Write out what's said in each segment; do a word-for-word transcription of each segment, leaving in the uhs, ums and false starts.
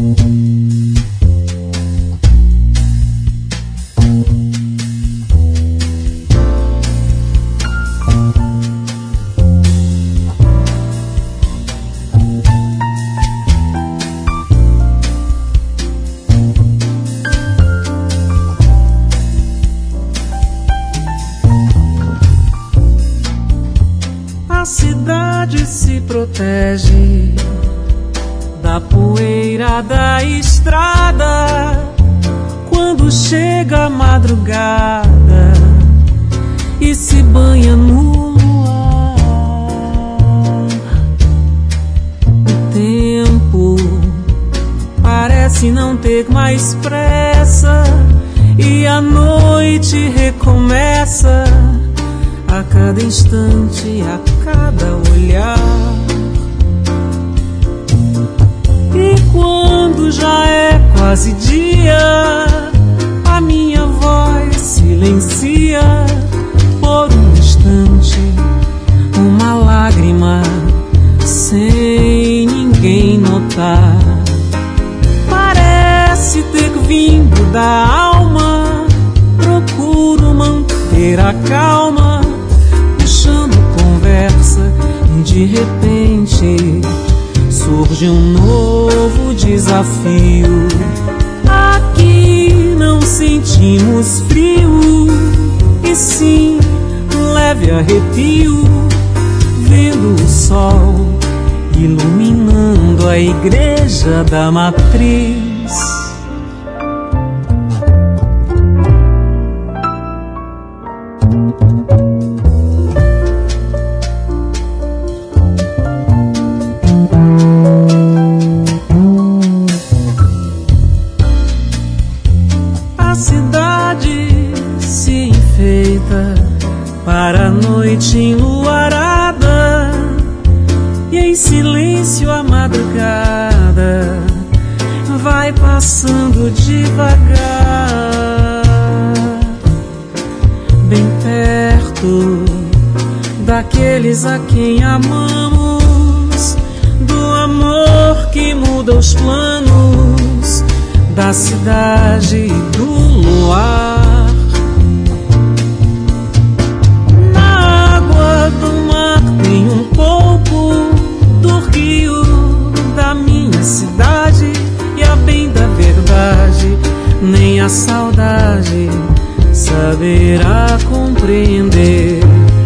A cidade se protege da poeira da estrada quando chega a madrugada e se banha no luar. O tempo parece não ter mais pressa e a noite recomeça a cada instante, a cada olhar. E quando já é quase dia, a minha voz silencia por um instante uma lágrima sem ninguém notar. Parece ter vindo da alma, procuro manter a calma, puxando conversa e de repente surge um novo desafio. Aqui não sentimos frio, e sim um leve arrepio, vendo o sol iluminando a igreja da matriz. A cidade se enfeita para a noite enluarada, e em silêncio a madrugada vai passando devagar, bem perto daqueles a quem amamos, do amor que muda os planos da cidade e do luar. Na água do mar tem um pouco do rio da minha cidade, e a bem da verdade nem a saudade saberá compreender.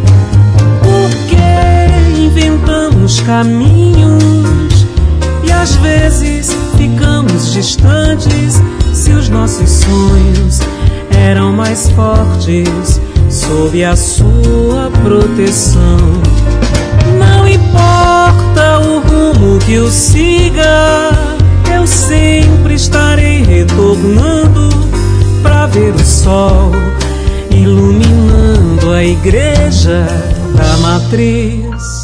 Porque inventamos caminhos e às vezes ficamos distantes, se os nossos sonhos eram mais fortes sob a sua proteção. Não importa o rumo que eu siga, eu sempre estarei retornando pra ver o sol iluminando a igreja da matriz.